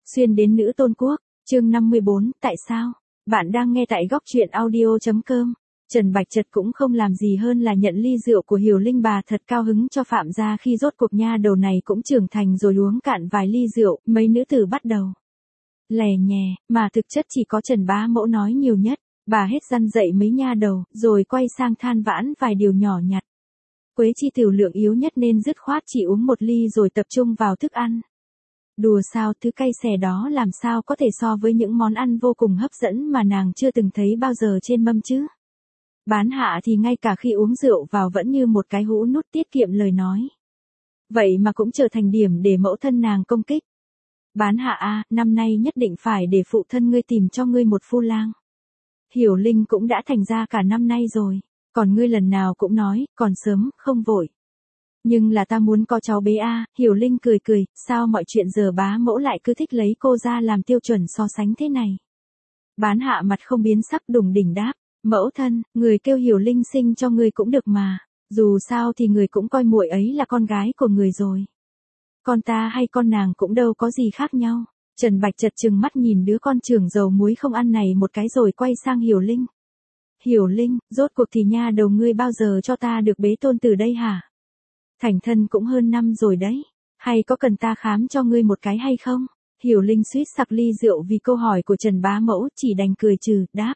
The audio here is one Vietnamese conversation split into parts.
Xuyên đến nữ tôn quốc, chương 54, tại sao? Bạn đang nghe tại góc truyện audio.com. Trần Bạch Trật cũng không làm gì hơn là nhận ly rượu của Hiểu Linh, bà thật cao hứng cho Phạm gia khi rốt cuộc nha đầu này cũng trưởng thành rồi, uống cạn vài ly rượu, mấy nữ tử bắt đầu lè nhè, mà thực chất chỉ có Trần bá mẫu nói nhiều nhất. Bà hết răn dạy mấy nha đầu, rồi quay sang than vãn vài điều nhỏ nhặt. Quế chi tiểu lượng yếu nhất nên dứt khoát chỉ uống một ly rồi tập trung vào thức ăn. Đùa sao, thứ cay xè đó làm sao có thể so với những món ăn vô cùng hấp dẫn mà nàng chưa từng thấy bao giờ trên mâm chứ. Bán hạ thì ngay cả khi uống rượu vào vẫn như một cái hũ nút tiết kiệm lời nói. Vậy mà cũng trở thành điểm để mẫu thân nàng công kích. Bán hạ a, năm nay nhất định phải để phụ thân ngươi tìm cho ngươi một phu lang. Hiểu Linh cũng đã thành ra cả năm nay rồi, còn ngươi lần nào cũng nói, còn sớm, không vội. Nhưng là ta muốn có cháu bé a. Hiểu Linh cười cười, sao mọi chuyện giờ bá mẫu lại cứ thích lấy cô ra làm tiêu chuẩn so sánh thế này. Bán hạ mặt không biến sắc đùng đỉnh đáp, mẫu thân, người kêu Hiểu Linh sinh cho người cũng được mà, dù sao thì người cũng coi muội ấy là con gái của người rồi. Con ta hay con nàng cũng đâu có gì khác nhau. Trần Bạch Trật trừng mắt nhìn đứa con trưởng dầu muối không ăn này một cái rồi quay sang Hiểu Linh. Hiểu Linh, rốt cuộc thì nha đầu ngươi bao giờ cho ta được bế tôn từ đây hả? Thành thân cũng hơn năm rồi đấy, hay có cần ta khám cho ngươi một cái hay không? Hiểu Linh suýt sặc ly rượu vì câu hỏi của Trần bá mẫu, chỉ đành cười trừ, đáp.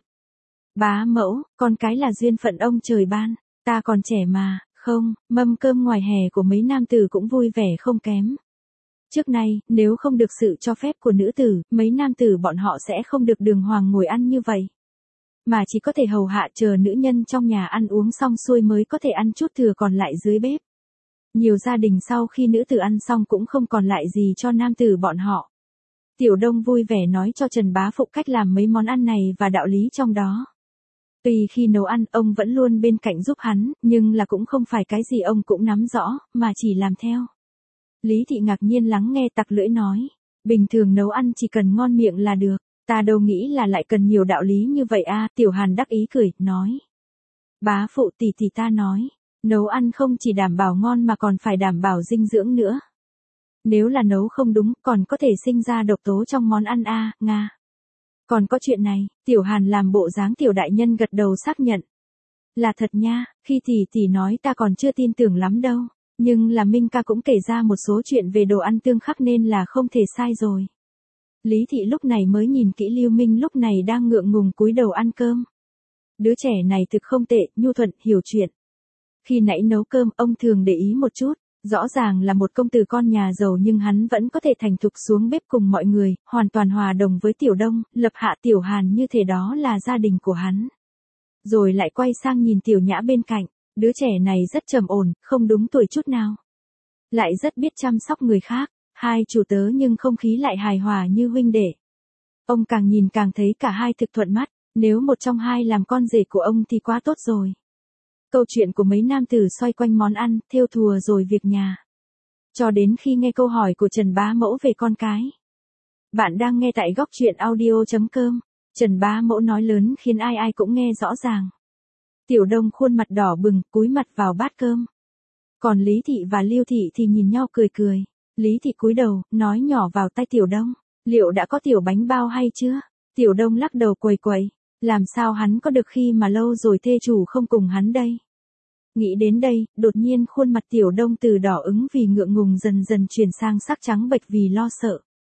Bá mẫu, con cái là duyên phận ông trời ban, ta còn trẻ mà, không, mâm cơm ngoài hè của mấy nam tử cũng vui vẻ không kém. Trước nay, nếu không được sự cho phép của nữ tử, mấy nam tử bọn họ sẽ không được đường hoàng ngồi ăn như vậy. Mà chỉ có thể hầu hạ chờ nữ nhân trong nhà ăn uống xong xuôi mới có thể ăn chút thừa còn lại dưới bếp. Nhiều gia đình sau khi nữ tử ăn xong cũng không còn lại gì cho nam tử bọn họ. Tiểu Đông vui vẻ nói cho Trần bá phụ cách làm mấy món ăn này và đạo lý trong đó. Tuy khi nấu ăn ông vẫn luôn bên cạnh giúp hắn, nhưng là cũng không phải cái gì ông cũng nắm rõ, mà chỉ làm theo. Lý Thị ngạc nhiên lắng nghe tặc lưỡi nói, bình thường nấu ăn chỉ cần ngon miệng là được, ta đâu nghĩ là lại cần nhiều đạo lý như vậy a. Tiểu Hàn đắc ý cười, nói. Bá phụ tỷ ta nói, nấu ăn không chỉ đảm bảo ngon mà còn phải đảm bảo dinh dưỡng nữa. Nếu là nấu không đúng còn có thể sinh ra độc tố trong món ăn a, Nga. Còn có chuyện này, Tiểu Hàn làm bộ dáng tiểu đại nhân gật đầu xác nhận. Là thật nha, khi tỷ nói ta còn chưa tin tưởng lắm đâu, nhưng là Minh ca cũng kể ra một số chuyện về đồ ăn tương khắc nên là không thể sai rồi. Lý Thị lúc này mới nhìn kỹ Lưu Minh lúc này đang ngượng ngùng cúi đầu ăn cơm. Đứa trẻ này thực không tệ, nhu thuận, hiểu chuyện. Khi nãy nấu cơm ông thường để ý một chút. Rõ ràng là một công tử con nhà giàu nhưng hắn vẫn có thể thành thục xuống bếp cùng mọi người, hoàn toàn hòa đồng với Tiểu Đông, lập hạ Tiểu Hàn như thể đó là gia đình của hắn. Rồi lại quay sang nhìn Tiểu Nhã bên cạnh, đứa trẻ này rất trầm ổn, không đúng tuổi chút nào. Lại rất biết chăm sóc người khác, hai chủ tớ nhưng không khí lại hài hòa như huynh đệ. Ông càng nhìn càng thấy cả hai thực thuận mắt, nếu một trong hai làm con rể của ông thì quá tốt rồi. Câu chuyện của mấy nam tử xoay quanh món ăn, thêu thùa rồi việc nhà. Cho đến khi nghe câu hỏi của Trần bá mẫu về con cái. Bạn đang nghe tại góc truyện audio.com. Trần bá mẫu nói lớn khiến ai ai cũng nghe rõ ràng. Tiểu Đông khuôn mặt đỏ bừng, cúi mặt vào bát cơm. Còn Lý Thị và Lưu Thị thì nhìn nhau cười cười. Lý Thị cúi đầu, nói nhỏ vào tai Tiểu Đông. Liệu đã có tiểu bánh bao hay chưa? Tiểu Đông lắc đầu quầy quầy. Làm sao hắn có được khi mà lâu rồi thê chủ không cùng hắn đây? Nghĩ đến đây, đột nhiên khuôn mặt Tiểu Đông từ đỏ ứng vì ngượng ngùng dần dần chuyển sang sắc trắng bệch vì lo sợ.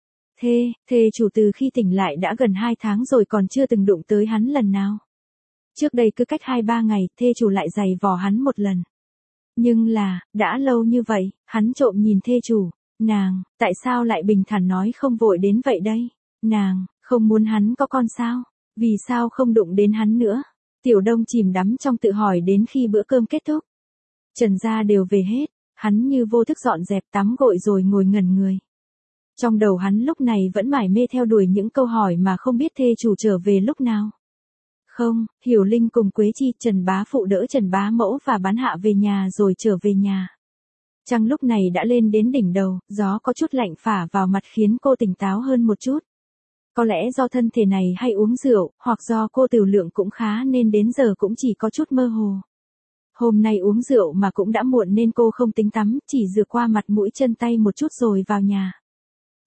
Thê chủ từ khi tỉnh lại đã gần 2 tháng rồi còn chưa từng đụng tới hắn lần nào. Trước đây cứ cách 2-3 ngày, thê chủ lại giày vò hắn một lần. Nhưng là, đã lâu như vậy, hắn trộm nhìn thê chủ. Nàng, tại sao lại bình thản nói không vội đến vậy đây? Nàng, không muốn hắn có con sao? Vì sao không đụng đến hắn nữa? Tiểu Đông chìm đắm trong tự hỏi đến khi bữa cơm kết thúc. Trần gia đều về hết, hắn như vô thức dọn dẹp tắm gội rồi ngồi ngẩn người. Trong đầu hắn lúc này vẫn mải mê theo đuổi những câu hỏi mà không biết thê chủ trở về lúc nào. Không, Hiểu Linh cùng Quế Chi, Trần bá phụ đỡ Trần bá mẫu và bán hạ về nhà rồi trở về nhà. Trăng lúc này đã lên đến đỉnh đầu, gió có chút lạnh phả vào mặt khiến cô tỉnh táo hơn một chút. Có lẽ do thân thể này hay uống rượu, hoặc do cô tiểu lượng cũng khá nên đến giờ cũng chỉ có chút mơ hồ. Hôm nay uống rượu mà cũng đã muộn nên cô không tính tắm, chỉ rửa qua mặt mũi chân tay một chút rồi vào nhà.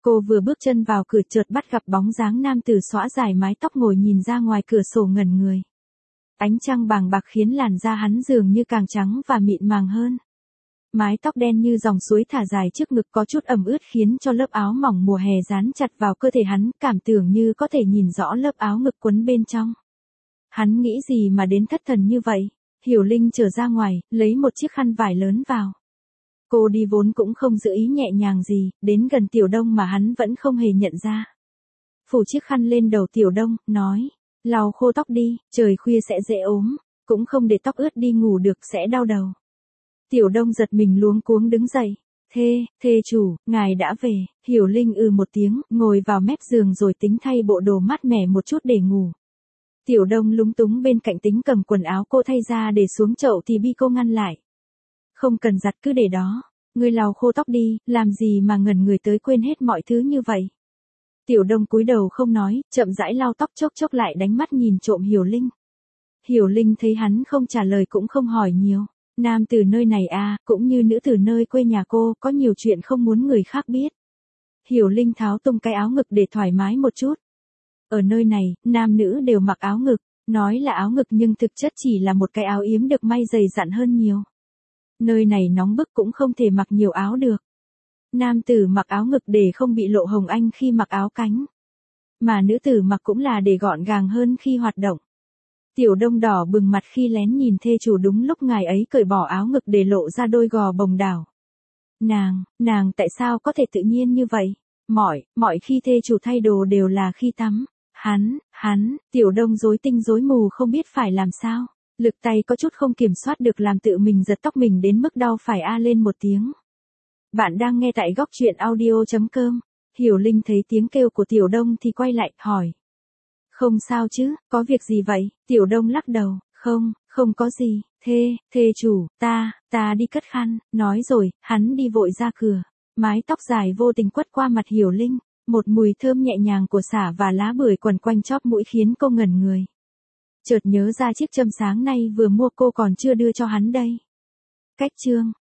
Cô vừa bước chân vào cửa chợt bắt gặp bóng dáng nam tử xõa dài mái tóc ngồi nhìn ra ngoài cửa sổ ngẩn người. Ánh trăng bàng bạc khiến làn da hắn dường như càng trắng và mịn màng hơn. Mái tóc đen như dòng suối thả dài trước ngực có chút ẩm ướt khiến cho lớp áo mỏng mùa hè dán chặt vào cơ thể hắn, cảm tưởng như có thể nhìn rõ lớp áo ngực quấn bên trong. Hắn nghĩ gì mà đến thất thần như vậy? Hiểu Linh trở ra ngoài, lấy một chiếc khăn vải lớn vào. Cô đi vốn cũng không giữ ý nhẹ nhàng gì, đến gần Tiểu Đông mà hắn vẫn không hề nhận ra. Phủ chiếc khăn lên đầu Tiểu Đông, nói, lau khô tóc đi, trời khuya sẽ dễ ốm, cũng không để tóc ướt đi ngủ được sẽ đau đầu. Tiểu Đông giật mình luống cuống đứng dậy. Thê chủ, ngài đã về. Hiểu Linh một tiếng, ngồi vào mép giường rồi tính thay bộ đồ mát mẻ một chút để ngủ. Tiểu Đông lúng túng bên cạnh tính cầm quần áo cô thay ra để xuống chậu thì bị cô ngăn lại. Không cần giặt cứ để đó. Ngươi lau khô tóc đi, làm gì mà ngẩn người tới quên hết mọi thứ như vậy. Tiểu Đông cúi đầu không nói, chậm rãi lau tóc chốc chốc lại đánh mắt nhìn trộm Hiểu Linh. Hiểu Linh thấy hắn không trả lời cũng không hỏi nhiều. Nam từ nơi này cũng như nữ từ nơi quê nhà cô, có nhiều chuyện không muốn người khác biết. Hiểu Linh tháo tung cái áo ngực để thoải mái một chút. Ở nơi này, nam nữ đều mặc áo ngực, nói là áo ngực nhưng thực chất chỉ là một cái áo yếm được may dày dặn hơn nhiều. Nơi này nóng bức cũng không thể mặc nhiều áo được. Nam tử mặc áo ngực để không bị lộ hồng anh khi mặc áo cánh. Mà nữ tử mặc cũng là để gọn gàng hơn khi hoạt động. Tiểu Đông đỏ bừng mặt khi lén nhìn thê chủ đúng lúc ngài ấy cởi bỏ áo ngực để lộ ra đôi gò bồng đảo. Nàng tại sao có thể tự nhiên như vậy? Mọi khi thê chủ thay đồ đều là khi tắm. Tiểu Đông rối tinh rối mù không biết phải làm sao. Lực tay có chút không kiểm soát được làm tự mình giật tóc mình đến mức đau phải lên một tiếng. Bạn đang nghe tại góc truyện audio.com. Hiểu Linh thấy tiếng kêu của Tiểu Đông thì quay lại, hỏi. Không sao chứ, có việc gì vậy? Tiểu Đông lắc đầu, không có gì, thê chủ, ta đi cất khăn, nói rồi, hắn đi vội ra cửa. Mái tóc dài vô tình quất qua mặt Hiểu Linh, một mùi thơm nhẹ nhàng của xả và lá bưởi quằn quanh chóp mũi khiến cô ngẩn người. Chợt nhớ ra chiếc châm sáng nay vừa mua cô còn chưa đưa cho hắn đây. Cách chương